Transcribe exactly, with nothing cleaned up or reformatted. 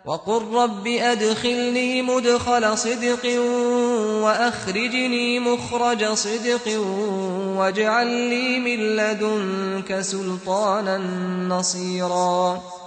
وقل رب أدخلني مدخل صدق وأخرجني مخرج صدق واجعل لي من لدنك سلطانا نصيرا